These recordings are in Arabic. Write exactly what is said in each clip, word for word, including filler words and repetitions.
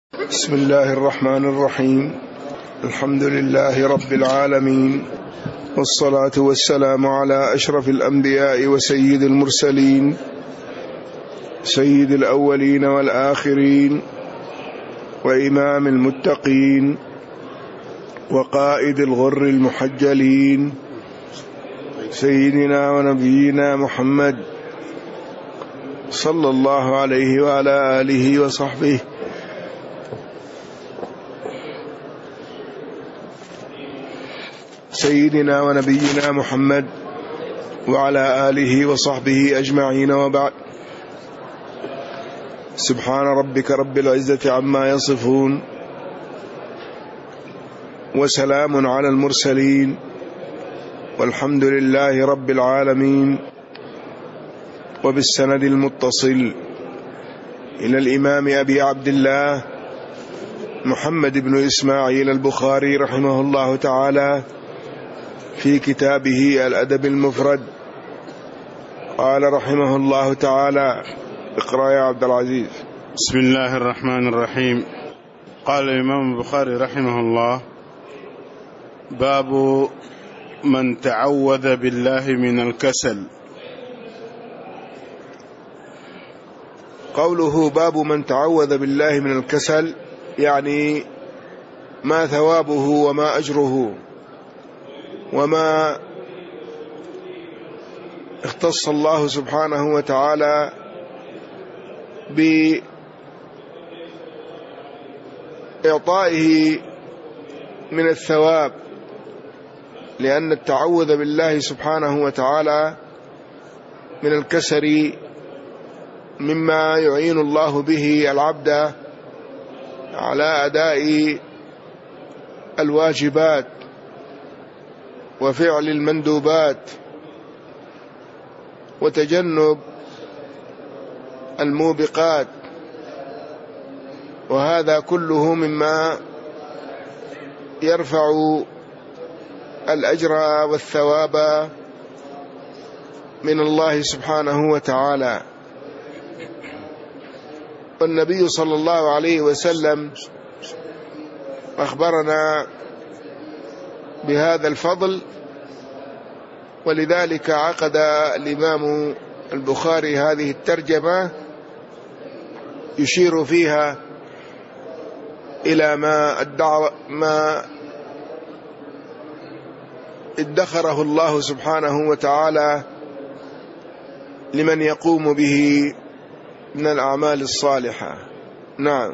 بسم الله الرحمن الرحيم. الحمد لله رب العالمين، والصلاة والسلام على أشرف الأنبياء وسيد المرسلين، سيد الأولين والآخرين، وإمام المتقين، وقائد الغر المحجلين، سيدنا ونبينا محمد صلى الله عليه وعلى آله وصحبه سيدنا ونبينا محمد وعلى آله وصحبه أجمعين، وبعد. سبحان ربك رب العزة عما يصفون، وسلام على المرسلين، والحمد لله رب العالمين. وبالسند المتصل إلى الإمام أبي عبد الله محمد بن إسماعيل البخاري رحمه الله تعالى في كتابه الأدب المفرد، قال رحمه الله تعالى: اقرأ يا عبد العزيز. بسم الله الرحمن الرحيم. قال الإمام البخاري رحمه الله: باب من تعوذ بالله من الكسل. قوله باب من تعوذ بالله من الكسل، يعني ما ثوابه وما أجره وما اختص الله سبحانه وتعالى بإعطائه من الثواب، لأن التعوذ بالله سبحانه وتعالى من الكسل مما يعين الله به العبد على أداء الواجبات وفعل المندوبات وتجنب الموبقات، وهذا كله مما يرفع الأجر والثواب من الله سبحانه وتعالى. والنبي صلى الله عليه وسلم أخبرنا بهذا الفضل، ولذلك عقد الإمام البخاري هذه الترجمة يشير فيها إلى ما الدعوة ما ادخره الله سبحانه وتعالى لمن يقوم به من الأعمال الصالحة. نعم.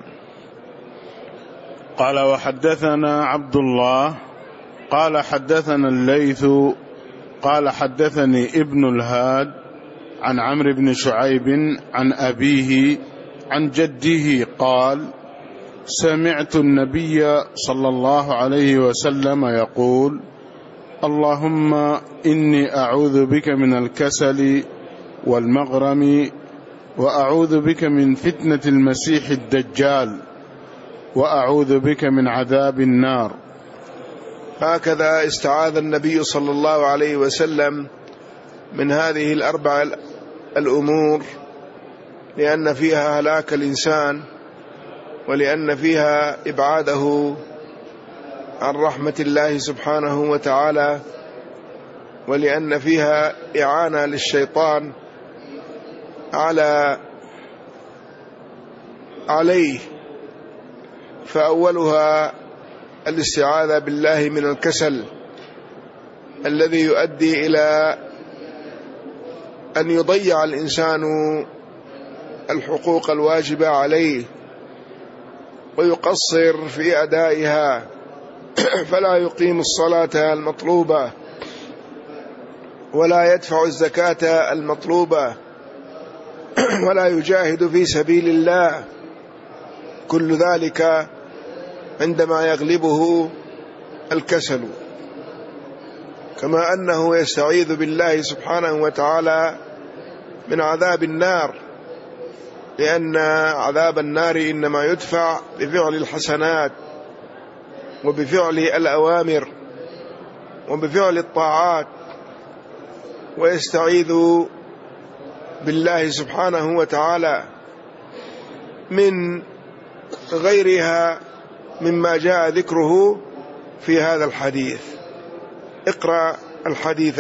قال: وحدثنا عبد الله قال حدثنا الليث قال حدثني ابن الهاد عن عمرو بن شعيب عن أبيه عن جده قال: سمعت النبي صلى الله عليه وسلم يقول: اللهم إني أعوذ بك من الكسل والمغرم، وأعوذ بك من فتنة المسيح الدجال، وأعوذ بك من عذاب النار. هكذا استعاذ النبي صلى الله عليه وسلم من هذه الأربع الأمور، لأن فيها هلاك الإنسان، ولأن فيها إبعاده عن رحمة الله سبحانه وتعالى، ولأن فيها إعانة للشيطان على عليه. فأولها الاستعاذة بالله من الكسل الذي يؤدي إلى أن يضيع الإنسان الحقوق الواجبة عليه ويقصر في أدائها، فلا يقيم الصلاة المطلوبة ولا يدفع الزكاة المطلوبة ولا يجاهد في سبيل الله. كل ذلك عندما يغلبه الكسل. كما أنه يستعيذ بالله سبحانه وتعالى من عذاب النار، لأن عذاب النار إنما يدفع بفعل الحسنات وبفعل الأوامر وبفعل الطاعات. ويستعيذ بالله سبحانه وتعالى من غيرها مما جاء ذكره في هذا الحديث. اقرأ الحديث.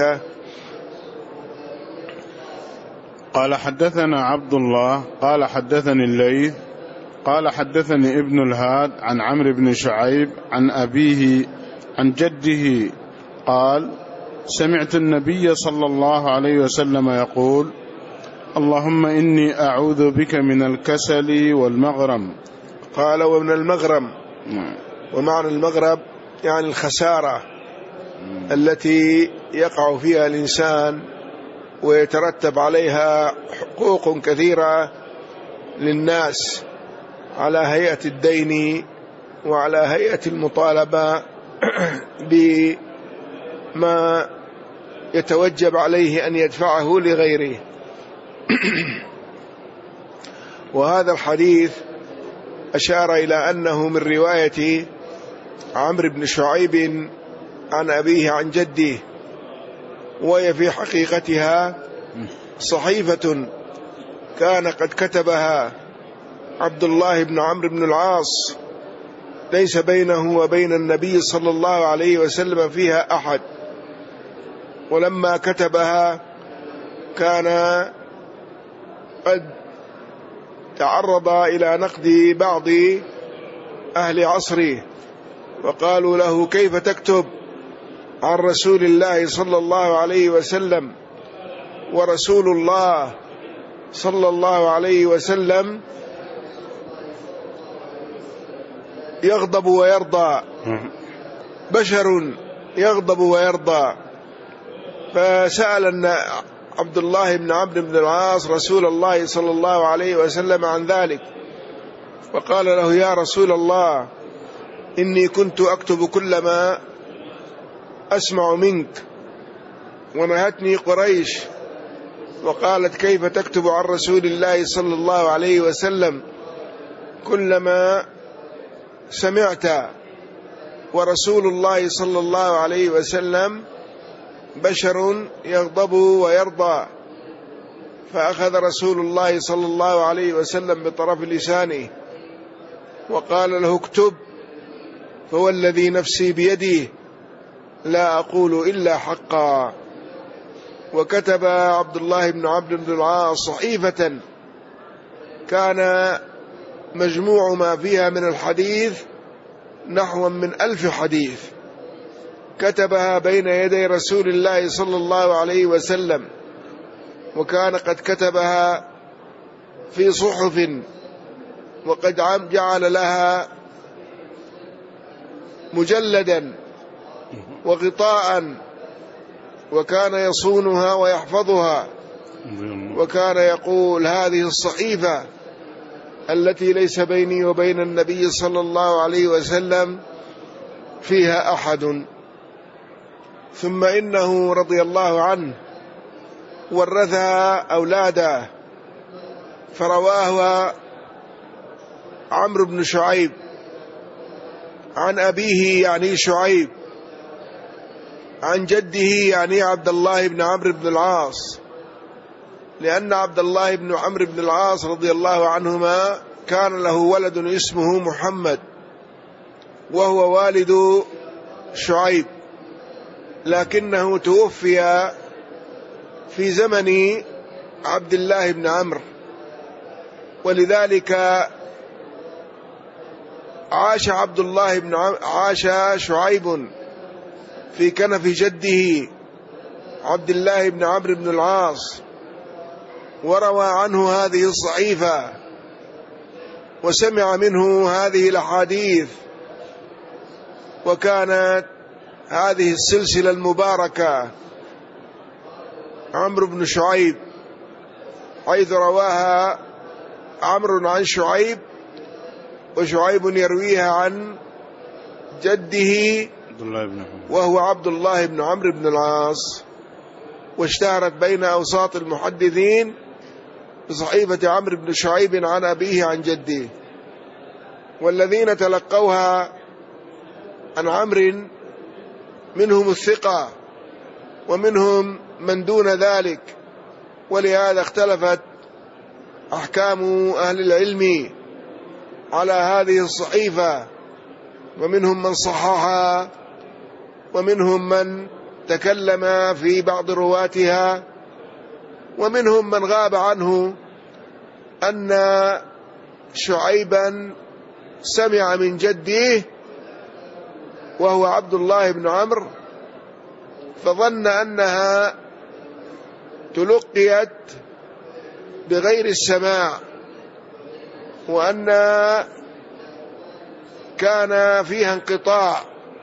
قال حدثنا عبد الله قال حدثني الليث قال حدثني ابن الهاد عن عمرو بن شعيب عن أبيه عن جده قال سمعت النبي صلى الله عليه وسلم يقول اللهم إني أعوذ بك من الكسل والمغرم. قال ومن المغرم، ومعنى المغرب يعني الخسارة التي يقع فيها الإنسان ويترتب عليها حقوق كثيرة للناس على هيئة الدين وعلى هيئة المطالبة بما يتوجب عليه أن يدفعه لغيره. وهذا الحديث أشار إلى أنه من رواية عمرو بن شعيب عن أبيه عن جده، وهي في حقيقتها صحيفة كان قد كتبها عبد الله بن عمرو بن العاص ليس بينه وبين النبي صلى الله عليه وسلم فيها أحد، ولما كتبها كان قد تعرض إلى نقد بعض أهل عصره وقالوا له كيف تكتب عن رسول الله صلى الله عليه وسلم ورسول الله صلى الله عليه وسلم يغضب ويرضى، بشر يغضب ويرضى. فسأل عبد الله بن عمرو بن العاص رسول الله صلى الله عليه وسلم عن ذلك، وقال له يا رسول الله إني كنت أكتب كل ما أسمع منك، ونهتني قريش وقالت كيف تكتب عن رسول الله صلى الله عليه وسلم كل ما سمعت، ورسول الله صلى الله عليه وسلم بشر يغضب ويرضى. فأخذ رسول الله صلى الله عليه وسلم بطرف لسانه وقال له اكتب، فوالذي نفسي بيده لا أقول إلا حقا. وكتب عبد الله بن عمرو بن العاص صحيفة كان مجموع ما فيها من الحديث نحو من ألف حديث، كتبها بين يدي رسول الله صلى الله عليه وسلم، وكان قد كتبها في صحف وقد جعل لها مجلدا وغطاء، وكان يصونها ويحفظها، وكان يقول هذه الصحيفة التي ليس بيني وبين النبي صلى الله عليه وسلم فيها أحد. ثم إنه رضي الله عنه ورثها أولاده، فرواه عمرو بن شعيب عن أبيه يعني شعيب عن جده يعني عبد الله بن عمرو بن العاص، لأن عبد الله بن عمرو بن العاص رضي الله عنهما كان له ولد اسمه محمد وهو والد شعيب، لكنه توفي في زمن عبد الله بن عمرو، ولذلك عاش عبد الله بن عم... عاش شعيب في كنف جده عبد الله بن عمرو بن العاص، وروى عنه هذه الصحيفة وسمع منه هذه الأحاديث. وكانت هذه السلسلة المباركة عمرو بن شعيب، حيث رواها عمرو عن شعيب، وشعيب يرويها عن جده وهو عبد الله بن عمرو بن العاص، واشتهرت بين أوساط المحدثين بصحيفة عمرو بن شعيب عن أبيه عن جده. والذين تلقوها عن عمرو منهم الثقة ومنهم من دون ذلك، ولهذا اختلفت أحكام أهل العلم على هذه الصحيفة، ومنهم من صححها، ومنهم من تكلم في بعض رواتها، ومنهم من غاب عنه أن شعيبا سمع من جده وهو عبد الله بن عمرو، فظن أنها تلقيت بغير السماع، وأن كان فيها انقطاع،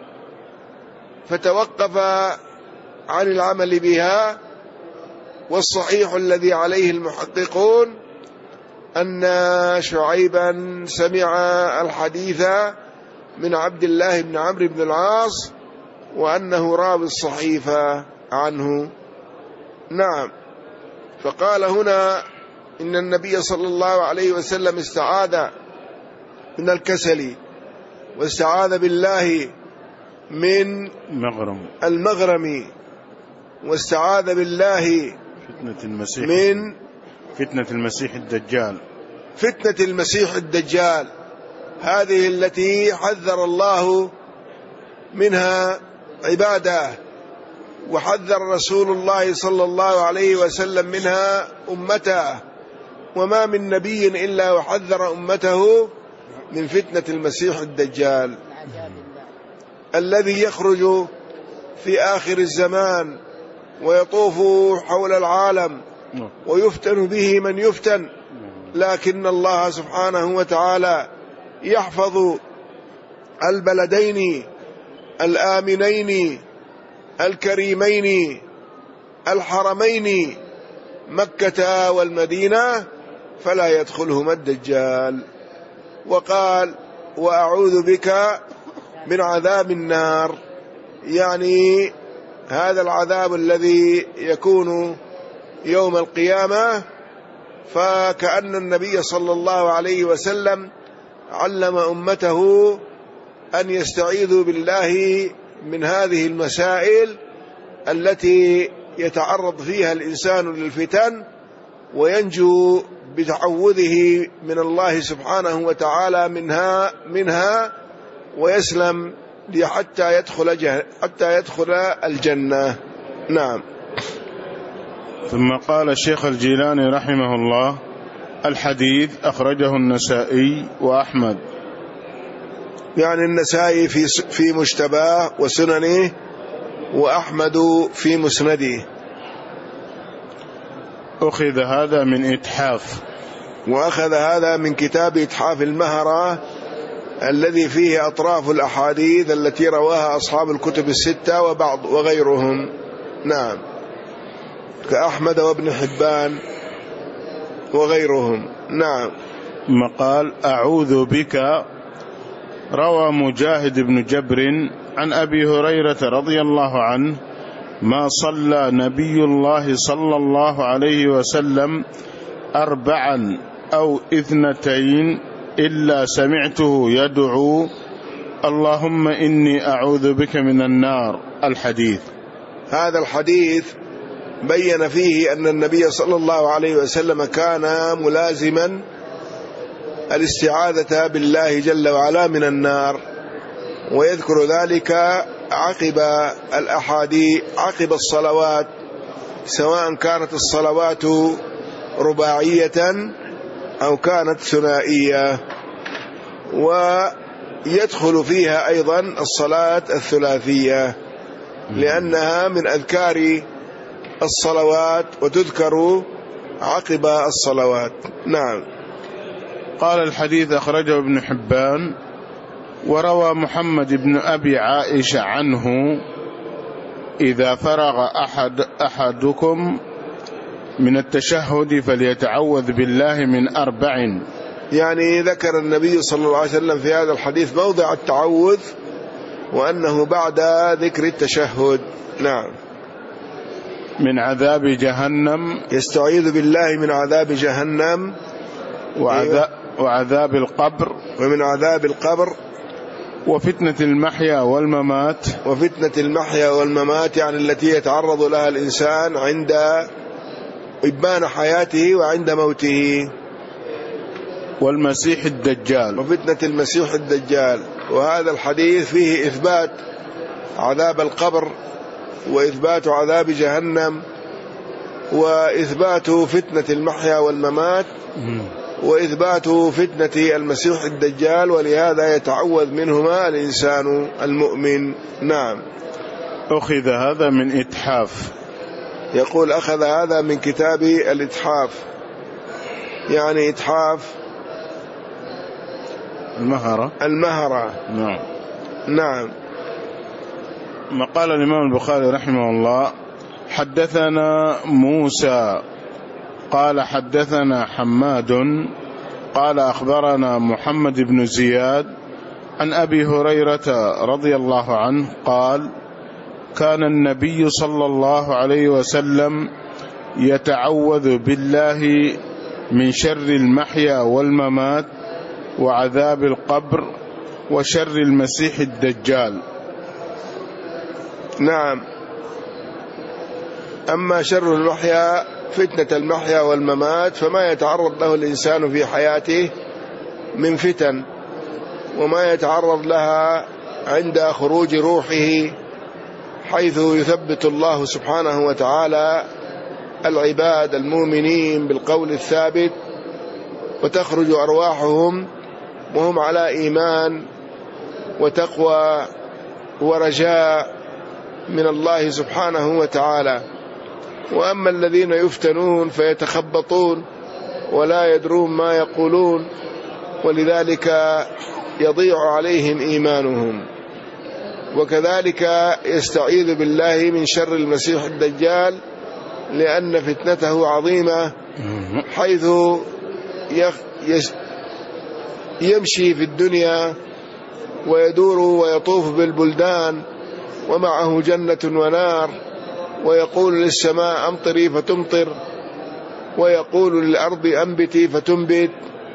فتوقف عن العمل بها. والصحيح الذي عليه المحققون أن شعيبا سمع الحديث من عبد الله بن عمرو بن العاص، وأنه راوي الصحيفة عنه. نعم. فقال هنا إن النبي صلى الله عليه وسلم استعاذ من الكسل، واستعاذ بالله من مغرم المغرم، واستعاذ بالله فتنة المسيح من فتنة المسيح الدجال فتنة المسيح الدجال، هذه التي حذر الله منها عباده، وحذر رسول الله صلى الله عليه وسلم منها أمته، وما من نبي إلا وحذر أمته من فتنة المسيح الدجال الذي يخرج في آخر الزمان ويطوف حول العالم ويفتن به من يفتن، لكن الله سبحانه وتعالى يحفظ البلدين الآمنين الكريمين الحرمين مكة والمدينة فلا يدخلهما الدجال. وقال وأعوذ بك من عذاب النار، يعني هذا العذاب الذي يكون يوم القيامة. فكأن النبي صلى الله عليه وسلم علم أمته أن يستعيذوا بالله من هذه المسائل التي يتعرض فيها الإنسان للفتن، وينجو بتعوذه من الله سبحانه وتعالى منها منها ويسلم حتى يدخل حتى يدخل الجنة. نعم. ثم قال الشيخ الجيلاني رحمه الله: الحديث أخرجه النسائي وأحمد، يعني النسائي في في مجتباه وسننه، وأحمد في مسنده. أخذ هذا من إتحاف، وأخذ هذا من كتاب إتحاف المهرة الذي فيه أطراف الأحاديث التي رواها أصحاب الكتب الستة وبعض وغيرهم. نعم، كأحمد وابن حبان وغيرهم. نعم. ثم قال: أعوذ بك. روى مجاهد بن جبر عن أبي هريرة رضي الله عنه: ما صلى نبي الله صلى الله عليه وسلم أربعا أو اثنتين إلا سمعته يدعو: اللهم إني أعوذ بك من النار. الحديث. هذا الحديث بين فيه أن النبي صلى الله عليه وسلم كان ملازما الاستعاذة بالله جل وعلا من النار، ويذكر ذلك عقب الأحاديث عقب الصلوات، سواء كانت الصلوات رباعية أو كانت ثنائية، ويدخل فيها أيضا الصلاة الثلاثية لأنها من أذكار الصلوات وتذكر عقب الصلوات. نعم. قال: الحديث أخرجه ابن حبان. وروى محمد بن أبي عائشة عنه: إذا فرغ أحد أحدكم من التشهد فليتعوذ بالله من أربع. يعني ذكر النبي صلى الله عليه وسلم في هذا الحديث موضع التعوذ، وأنه بعد ذكر التشهد. نعم. من عذاب جهنم، يستعيذ بالله من عذاب جهنم، وعذاب, وعذاب القبر، ومن عذاب القبر، وفتنة المحيا والممات. وفتنة المحيا والممات يعني التي يتعرض لها الإنسان عند إبان حياته وعند موته. والمسيح الدجال وفتنة المسيح الدجال. وهذا الحديث فيه إثبات عذاب القبر، وإثبات عذاب جهنم، وإثبات فتنة المحيا والممات، وإثبات فتنة المسيح الدجال، ولهذا يتعوذ منهما الإنسان المؤمن. نعم. أخذ هذا من إتحاف. يقول أخذ هذا من كتاب الإتحاف، يعني إتحاف المهرة المهرة. نعم. نعم. ما قال الإمام البخاري رحمه الله: حدثنا موسى قال حدثنا حماد قال أخبرنا محمد بن زياد عن أبي هريرة رضي الله عنه قال: كان النبي صلى الله عليه وسلم يتعوذ بالله من شر المحيا والممات وعذاب القبر وشر المسيح الدجال. نعم. أما شر المحيا، فتنة المحيا والممات، فما يتعرض له الإنسان في حياته من فتن، وما يتعرض لها عند خروج روحه، حيث يثبت الله سبحانه وتعالى العباد المؤمنين بالقول الثابت، وتخرج أرواحهم وهم على إيمان وتقوى ورجاء من الله سبحانه وتعالى. وأما الذين يفتنون فيتخبطون ولا يدرون ما يقولون، ولذلك يضيع عليهم إيمانهم. وكذلك يستعيذ بالله من شر المسيح الدجال، لأن فتنته عظيمة، حيث يمشي في الدنيا ويدور ويطوف بالبلدان ومعه جنة ونار، ويقول للسماء أمطري فتمطر، ويقول للأرض أنبتي فتنبت،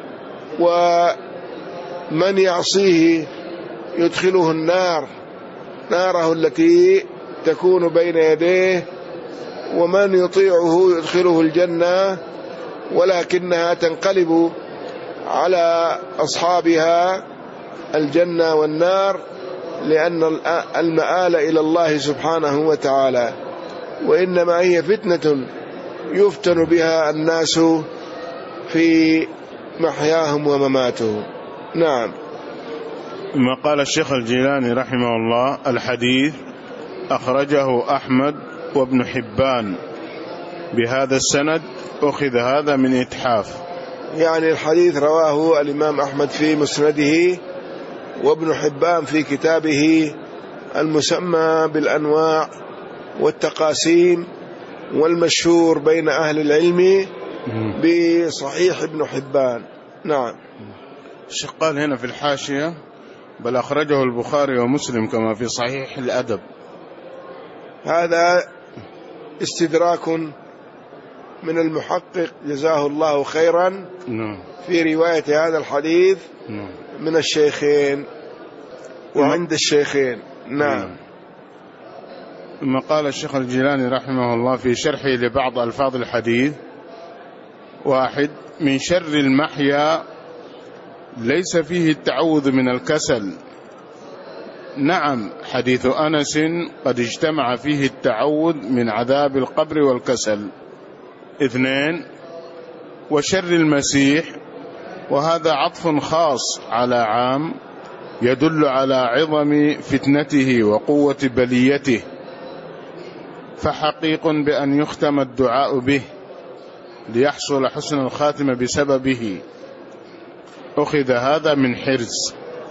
ومن يعصيه يدخله النار، ناره التي تكون بين يديه، ومن يطيعه يدخله الجنة، ولكنها تنقلب على أصحابها الجنة والنار، لأن المآل إلى الله سبحانه وتعالى. وإنما هي فتنة يفتن بها الناس في محياهم ومماتهم. نعم. ما قال الشيخ الجيلاني رحمه الله: الحديث أخرجه أحمد وابن حبان بهذا السند، أخذ هذا من إتحاف. يعني الحديث رواه الإمام أحمد في مسنده، وابن حبان في كتابه المسمى بالأنواع والتقاسيم، والمشهور بين أهل العلم بصحيح ابن حبان. نعم. الشيخ قال هنا في الحاشية: بل أخرجه البخاري ومسلم كما في صحيح الأدب. هذا استدراك من المحقق جزاه الله خيرا في رواية هذا الحديث من الشيخين وعند الشيخين. نعم. ثم قال الشيخ الجيلاني رحمه الله في شرحه لبعض ألفاظ الحديث: واحد، من شر المحيا ليس فيه التعوذ من الكسل. نعم، حديث أنس قد اجتمع فيه التعوذ من عذاب القبر والكسل. اثنين، وشر المسيح، وهذا عطف خاص على عام يدل على عظم فتنته وقوة بليته، فحقيق بأن يختم الدعاء به ليحصل حسن الخاتمة بسببه. أخذ هذا من حرز.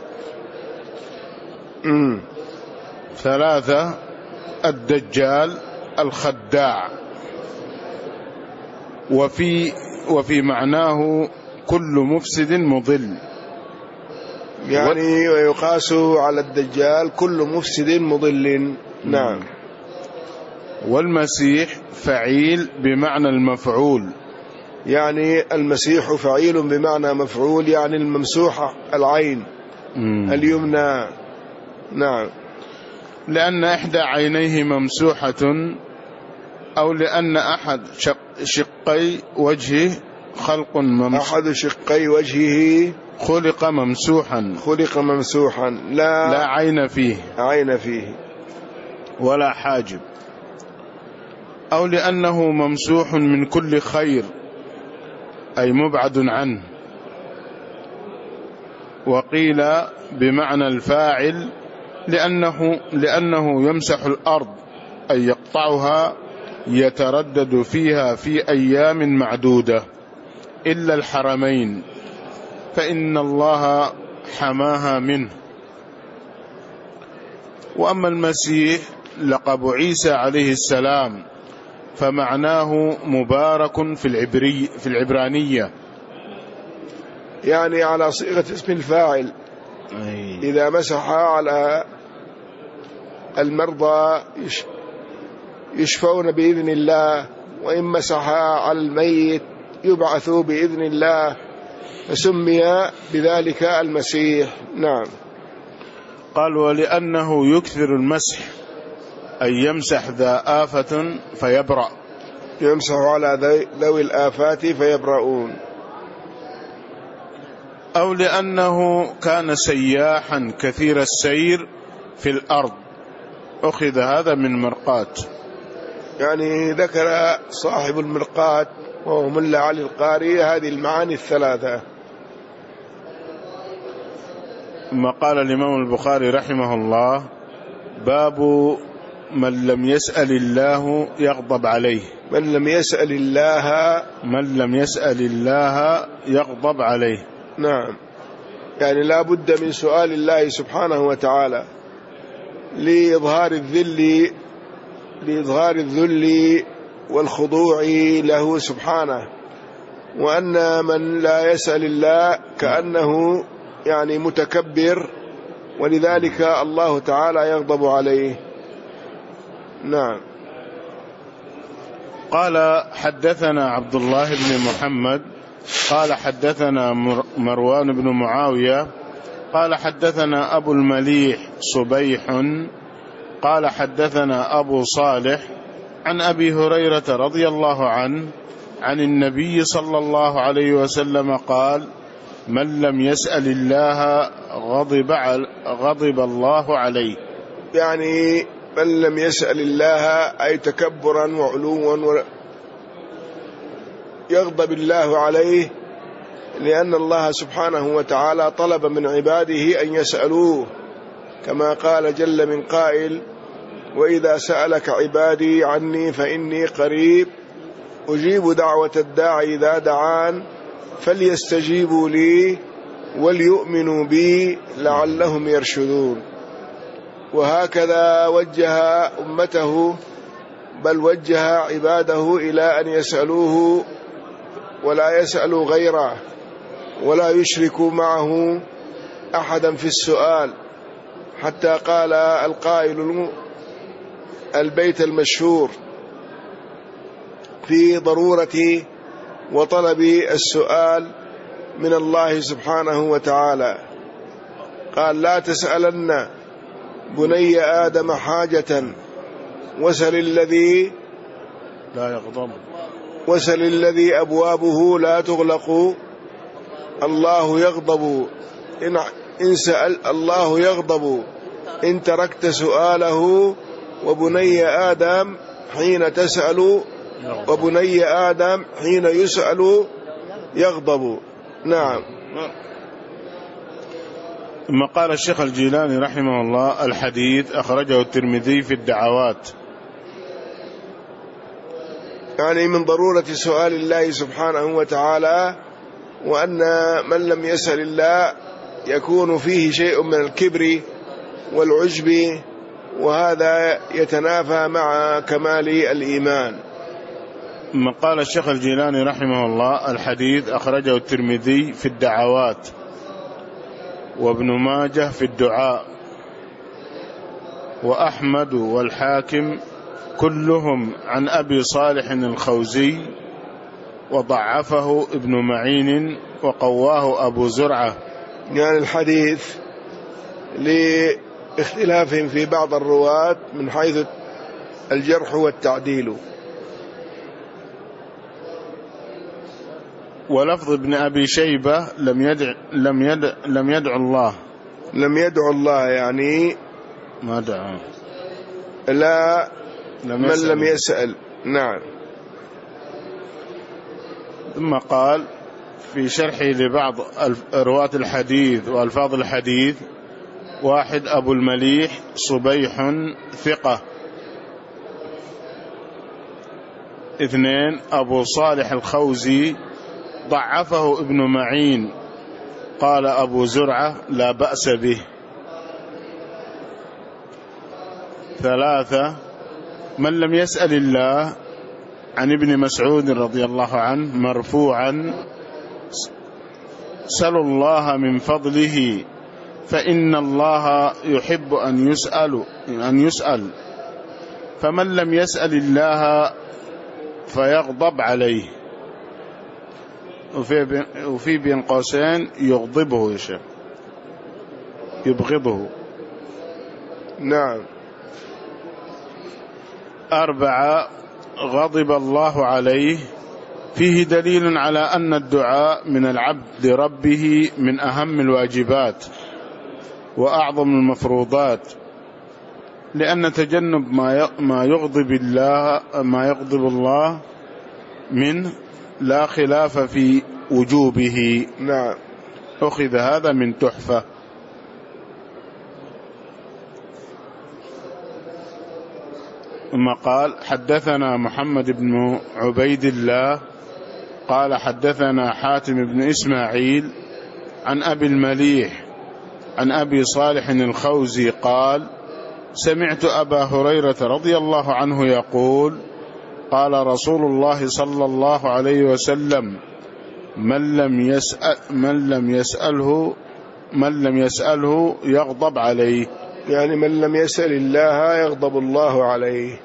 مم. ثلاثة، الدجال الخداع، وفي وفي معناه كل مفسد مضل، يعني ويقاس على الدجال كل مفسد مضل. نعم. والمسيح فعيل بمعنى المفعول، يعني المسيح فعيل بمعنى مفعول، يعني الممسوحة العين مم. اليمنى. نعم. لأن إحدى عينيه ممسوحة، أو لأن أحد شق شقي وجهه خلق ممسوح أحد شقي وجهه خلق ممسوحا خلق ممسوحا لا, لا عين فيه عين فيه ولا حاجب، أو لأنه ممسوح من كل خير أي مبعد عنه. وقيل بمعنى الفاعل لأنه, لأنه يمسح الأرض أي يقطعها يتردد فيها في أيام معدودة إلا الحرمين فإن الله حماها منه. وأما المسيح لقب عيسى عليه السلام فمعناه مبارك في العبري في العبرانية، يعني على صيغة اسم الفاعل. إذا مسح على المرضى يشفون بإذن الله، وإن مسح على الميت يبعثوا بإذن الله، فسمي بذلك المسيح. نعم. قال ولأنه يكثر المسح أي يمسح ذا آفة فيبرأ، يمسح على ذوي الآفات فيبرؤون. أو لأنه كان سياحا كثير السير في الأرض، أخذ هذا من مرقات. يعني ذكر صاحب المرقات وهو ملا علي القاري هذه المعاني الثلاثة. ثم قال الإمام البخاري رحمه الله: باب من لم يسأل الله يغضب عليه. من لم يسأل الله من لم يسأل الله يغضب عليه. نعم، يعني لا بد من سؤال الله سبحانه وتعالى لإظهار الذل لإظهار الذل والخضوع له سبحانه، وأن من لا يسأل الله كأنه يعني متكبر، ولذلك الله تعالى يغضب عليه. نعم. قال حدثنا عبد الله بن محمد قال حدثنا مروان بن معاوية قال حدثنا أبو المليح صبيح قال حدثنا أبو صالح عن أبي هريرة رضي الله عنه عن النبي صلى الله عليه وسلم قال: من لم يسأل الله غضب, غضب الله عليه. يعني من لم يسأل الله أي تكبرا وعلوا يغضب الله عليه، لأن الله سبحانه وتعالى طلب من عباده أن يسألوه، كما قال جل من قائل: وإذا سألك عبادي عني فإني قريب أجيب دعوة الداعي إذا دعان فليستجيبوا لي وليؤمنوا بي لعلهم يرشدون. وهكذا وجه أمته، بل وجه عباده إلى أن يسألوه ولا يسألوا غيره، ولا يشركوا معه أحدا في السؤال، حتى قال القائل البيت المشهور في ضرورة وطلب السؤال من الله سبحانه وتعالى. قال: لا تسألن بني آدم حاجة وسل الذي لا يغضب وسل الذي أبوابه لا تغلق الله يغضب إن, إن سأل الله يغضب إن تركت سؤاله، وبني آدم حين تسأل وبني آدم حين يسأل يغضب. نعم. ثم قال الشيخ الجيلاني رحمه الله: الحديث أخرجه الترمذي في الدعوات. يعني من ضرورة سؤال الله سبحانه وتعالى، وأن من لم يسأل الله يكون فيه شيء من الكبر والعجب، وهذا يتنافى مع كمال الإيمان. ثم قال الشيخ الجيلاني رحمه الله: الحديث أخرجه الترمذي في الدعوات، وابن ماجه في الدعاء، وأحمد والحاكم كلهم عن أبي صالح الخوزي، وضعفه ابن معين وقواه أبو زرعة. يعني الحديث لاختلافهم في بعض الرواة من حيث الجرح والتعديل. ولفظ ابن أبي شيبة لم يدع لم يدع لم يدع الله لم يدعو الله يعني ما دعا لا لم من يسأل. لم يسأل. نعم. ثم قال في شرحه لبعض رواة الحديث وألفاظ الحديث: واحد أبو المليح صبيح ثقة. اثنين أبو صالح الخوزي ضعفه ابن معين، قال أبو زرعة لا بأس به. ثلاثة من لم يسأل الله، عن ابن مسعود رضي الله عنه مرفوعا: سلوا الله من فضله فإن الله يحب أن يسأل أن يسأل فمن لم يسأل الله فيغضب عليه. وفي وفي بين قوسين يغضبه يا شيخ، يبغضه. نعم. أربعة غضب الله عليه، فيه دليل على أن الدعاء من العبد لربه من أهم الواجبات وأعظم المفروضات، لأن تجنب ما يغضب الله ما يغضب الله منه لا خلاف في وجوبه. نعم. أخذ هذا من تحفة. ثم قال: حدثنا محمد بن عبيد الله قال حدثنا حاتم بن إسماعيل عن أبي المليح عن أبي صالح الخوزي قال: سمعت أبا هريرة رضي الله عنه يقول: قال رسول الله صلى الله عليه وسلم: من لم يسأل من لم يسأله من لم يسأله يغضب عليه. يعني من لم يسأل الله يغضب الله عليه.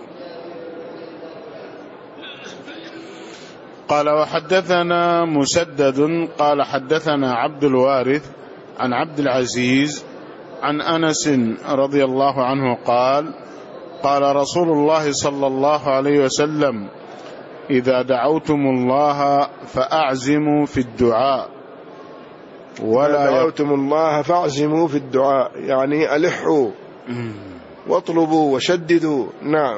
قال: وحدثنا مسدد قال حدثنا عبد الوارث عن عبد العزيز عن أنس رضي الله عنه قال: قال رسول الله صلى الله عليه وسلم: إذا دعوتم الله فأعزموا في الدعاء ولا دعوتم الله فأعزموا في الدعاء، يعني ألحوا واطلبوا وشددوا. نعم.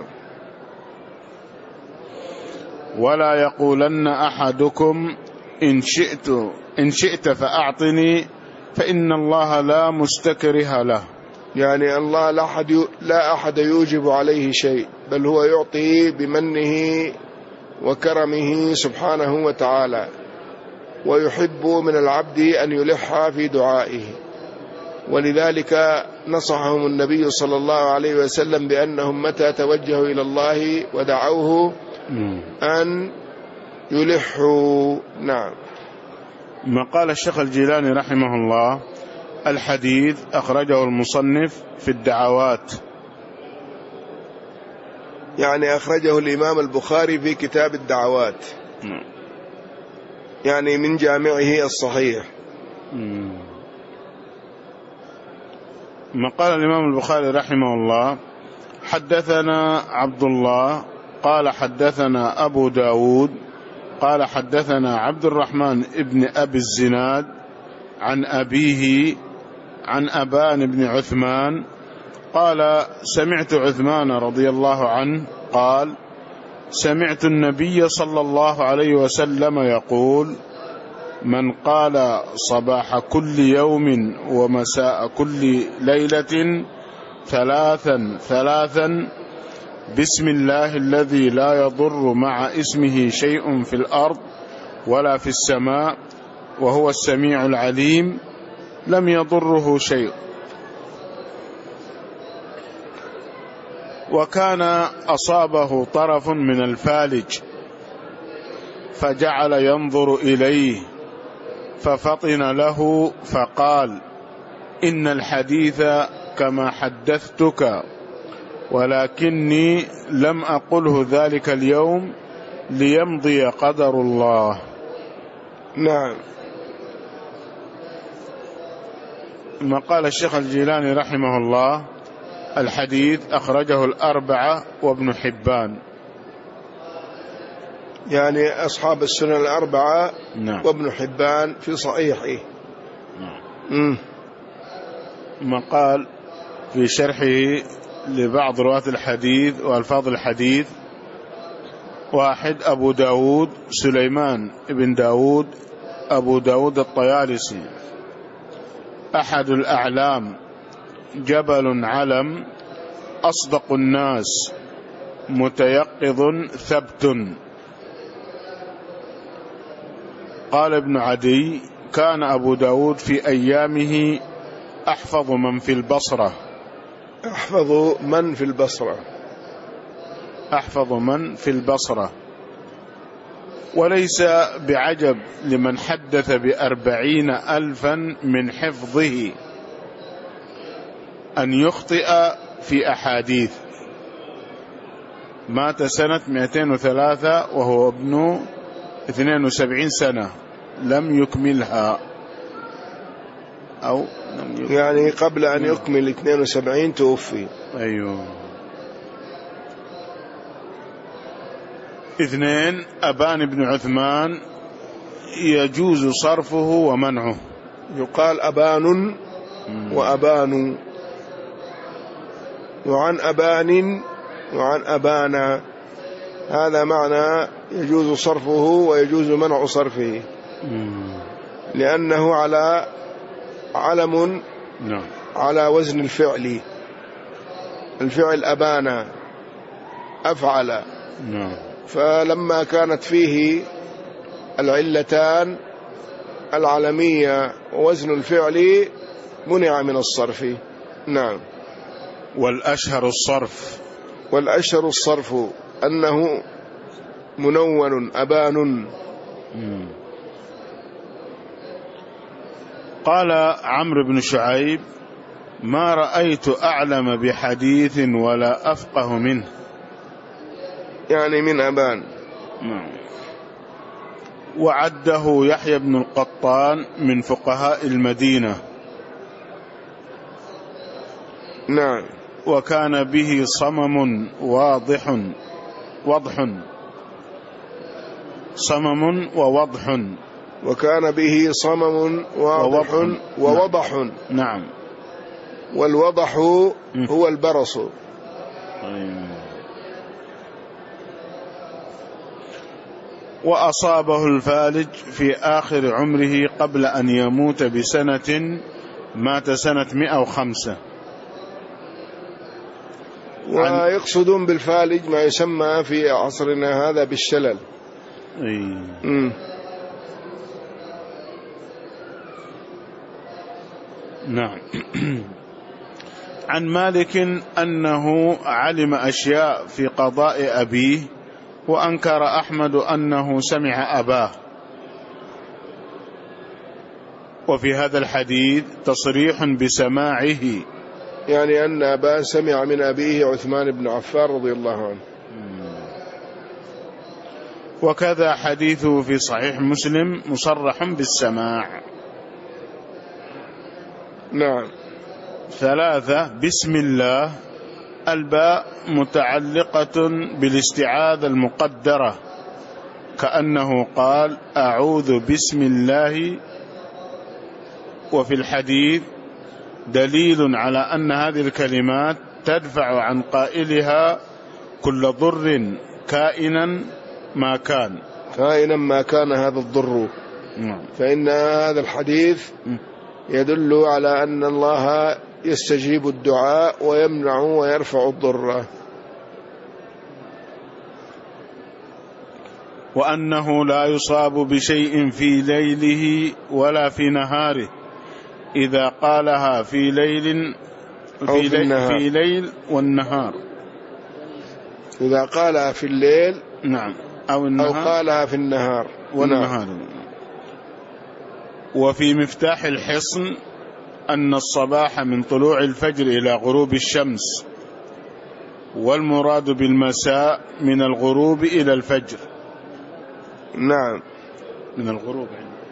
ولا يقولن أحدكم إن شئت إن شئت فأعطني فإن الله لا مستكره له، يعني الله لا أحد لا أحد يوجب عليه شيء، بل هو يعطي بمنه وكرمه سبحانه وتعالى، ويحب من العبد أن يلح في دعائه. ولذلك نصحهم النبي صلى الله عليه وسلم بأنهم متى توجهوا إلى الله ودعوه أن يلحوا. نعم. ما قال الشيخ الجيلاني رحمه الله: الحديث أخرجه المصنف في الدعوات، يعني أخرجه الإمام البخاري في كتاب الدعوات، يعني من جامعه الصحيح. ما قال الإمام البخاري رحمه الله: حدثنا عبد الله قال حدثنا أبو داود قال حدثنا عبد الرحمن ابن أبي الزناد عن أبيه عن أبان بن عثمان قال: سمعت عثمان رضي الله عنه قال: سمعت النبي صلى الله عليه وسلم يقول: من قال صباح كل يوم ومساء كل ليلة ثلاثا ثلاثا بسم الله الذي لا يضر مع اسمه شيء في الأرض ولا في السماء وهو السميع العليم، لم يضره شيء. وكان أصابه طرف من الفالج فجعل ينظر إليه ففطن له فقال: إن الحديث كما حدثتك، ولكني لم أقله ذلك اليوم ليمضي قدر الله. نعم. ما قال الشيخ الجيلاني رحمه الله: الحديث أخرجه الأربعة وابن حبان. يعني أصحاب السنن الأربعة. نعم. وابن حبان في صحيحه. نعم. ما قال في شرحه لبعض رواة الحديث وألفاظ الحديث: واحد أبو داود سليمان بن داود أبو داود الطيالسي، أحد الأعلام، جبل علم، أصدق الناس، متيقظ ثبت. قال ابن عدي: كان أبو داود في أيامه أحفظ من في البصرة. أحفظ من في البصرة أحفظ من في البصرة. وليس بعجب لمن حدث بأربعين ألفا من حفظه أن يخطئ في أحاديث. مات سنة مئتين وثلاثة وهو ابن اثنين وسبعين سنة، لم يكملها أو لم يكمل يعني قبل أن يكمل اثنين وسبعين توفي. أيوه. اثنين أبان بن عثمان يجوز صرفه ومنعه. يقال أبان وأبان، وعن أبان وعن أبانا، هذا معنى يجوز صرفه ويجوز منع صرفه، لأنه على علم على وزن الفعل. الفعل أبانا أفعل، فلما كانت فيه العلتان العلمية ووزن الفعل منع من الصرف. نعم. والأشهر الصرف. والأشهر الصرف أنه منون أبان. قال عمرو بن شعيب: ما رأيت أعلم بحديث ولا أفقه منه، يعني من أبان. وعده يحيى بن القطان من فقهاء المدينة. نعم. وكان به صمم واضح وضح صمم ووضح وكان به صمم واضح ووضح, ووضح. نعم. نعم. والوضح هو البرص. وأصابه الفالج في آخر عمره قبل أن يموت بسنة، مات سنة مئة وخمسة. ويقصدون بالفالج ما يسمى في عصرنا هذا بالشلل. أي. نعم. عن مالك أنه علم أشياء في قضاء أبيه، وأنكر أحمد أنه سمع أباه. وفي هذا الحديث تصريح بسماعه، يعني أن أباه سمع من أبيه عثمان بن عفان رضي الله عنه. وكذا حديثه في صحيح مسلم مصرح بالسماع. نعم. ثلاثة: بسم الله. الباء متعلقة بالاستعاذة المقدرة، كأنه قال: أعوذ بسم الله. وفي الحديث دليل على أن هذه الكلمات تدفع عن قائلها كل ضر كائنا ما كان كائنا ما كان هذا الضر. فإن هذا الحديث يدل على أن الله يستجيب الدعاء ويمنع ويرفع الضر، وأنه لا يصاب بشيء في ليله ولا في نهاره، إذا قالها في ليل في, في, ليل في ليل والنهار. إذا قالها في الليل نعم أو النهار، أو قالها في النهار والنهار. نعم. وفي مفتاح الحصن أن الصباح من طلوع الفجر إلى غروب الشمس، والمراد بالمساء من الغروب إلى الفجر. نعم. من الغروب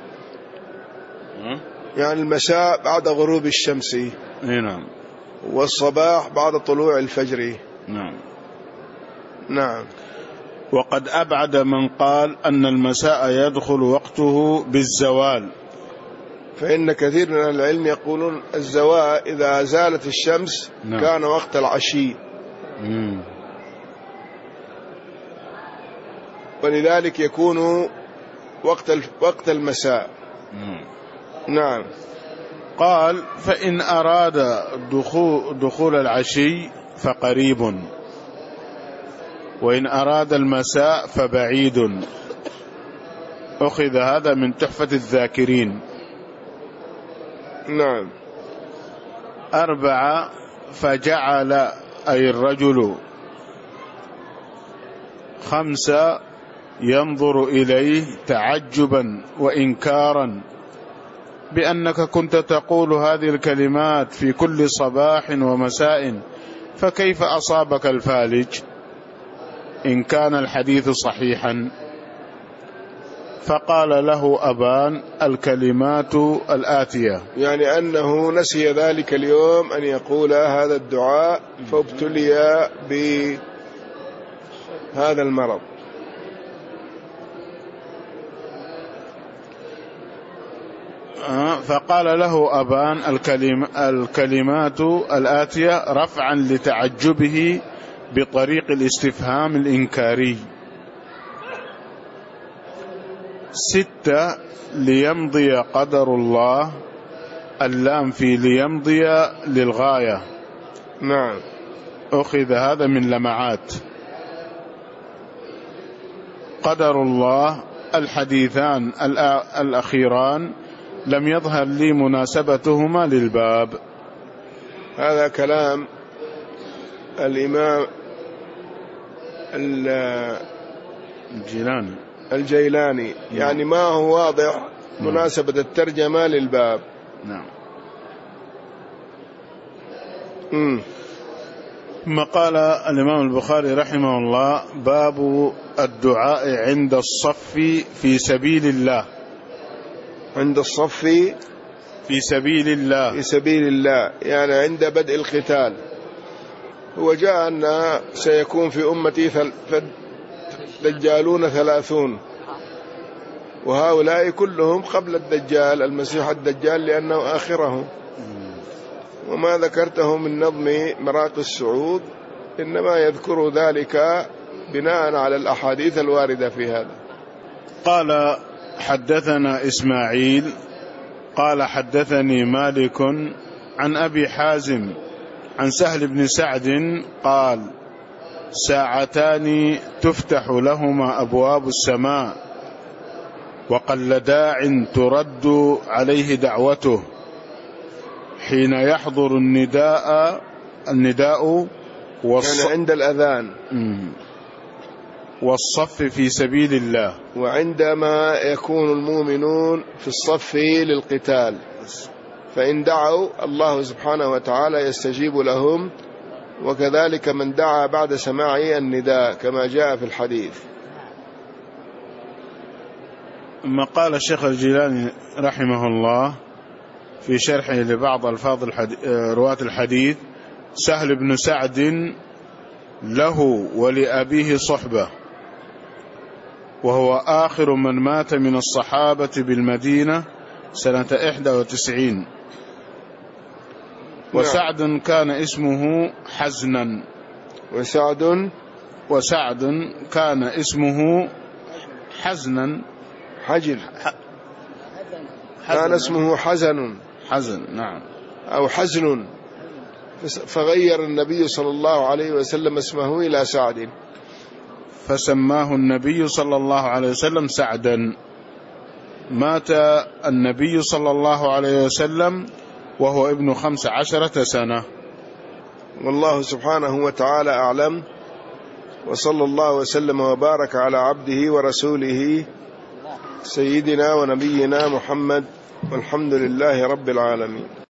يعني المساء بعد غروب الشمس. نعم. والصباح بعد طلوع الفجر. نعم. نعم. وقد أبعد من قال أن المساء يدخل وقته بالزوال، فإن كثير من العلم يقولون الزوال إذا زالت الشمس نعم. كان وقت العشي مم. ولذلك يكون وقت وقت المساء مم. نعم. قال فإن أراد دخول, دخول العشي فقريب، وإن أراد المساء فبعيد. أخذ هذا من تحفة الذاكرين. نعم. أربعة، فجعل أي الرجل. خمسة، ينظر إليه تعجبا وإنكارا بأنك كنت تقول هذه الكلمات في كل صباح ومساء، فكيف أصابك الفالج إن كان الحديث صحيحا؟ فقال له أبان الكلمات الآتية، يعني أنه نسي ذلك اليوم أن يقول هذا الدعاء فابتلي بهذا المرض. فقال له أبان الكلم الكلمات الآتية رفعا لتعجبه بطريق الاستفهام الإنكاري. ستة، ليمضي قدر الله. اللام في ليمضي للغاية. نعم. أخذ هذا من لمعات. قدر الله. الحديثان الأخيران لم يظهر لي مناسبتهما للباب. هذا كلام الإمام الجيلاني الجيلاني يعني ما هو واضح مناسبة الترجمة للباب. نعم. مم. ثم قال الإمام البخاري رحمه الله باب الدعاء عند الصف في سبيل الله. عند الصف في سبيل الله في سبيل الله يعني عند بدء القتال. هو جاء أن سيكون في أمتي دجالون ثلاثون، وهؤلاء كلهم قبل الدجال المسيح الدجال لأنه آخرهم. وما ذكرته من نظم مراقي السعود إنما يذكر ذلك بناء على الأحاديث الواردة في هذا. قال حدثنا إسماعيل قال حدثني مالك عن أبي حازم عن سهل بن سعد قال ساعتان تفتح لهما أبواب السماء وقل داع ترد عليه دعوته حين يحضر النداء النداء والص... كان عند الأذان والصف في سبيل الله، وعندما يكون المؤمنون في الصف للقتال فإن دعوا الله سبحانه وتعالى يستجيب لهم، وكذلك من دعا بعد سماع النداء كما جاء في الحديث. ثم قال الشيخ الجيلاني رحمه الله في شرحه لبعض ألفاظ رواة الحديث سهل بن سعد له ولأبيه صحبة، وهو آخر من مات من الصحابة بالمدينة سنة إحدى وتسعين. وسعد كان اسمه حزنا وسعد وسعد كان اسمه حزنا حجل كان اسمه حزن حزن نعم أو حزن، فغير النبي صلى الله عليه وسلم اسمه إلى سعد فسماه النبي صلى الله عليه وسلم سعدا. مات النبي صلى الله عليه وسلم وهو ابن خمس عشرة سنة. والله سبحانه وتعالى أعلم، وصلى الله وسلم وبارك على عبده ورسوله سيدنا ونبينا محمد، والحمد لله رب العالمين.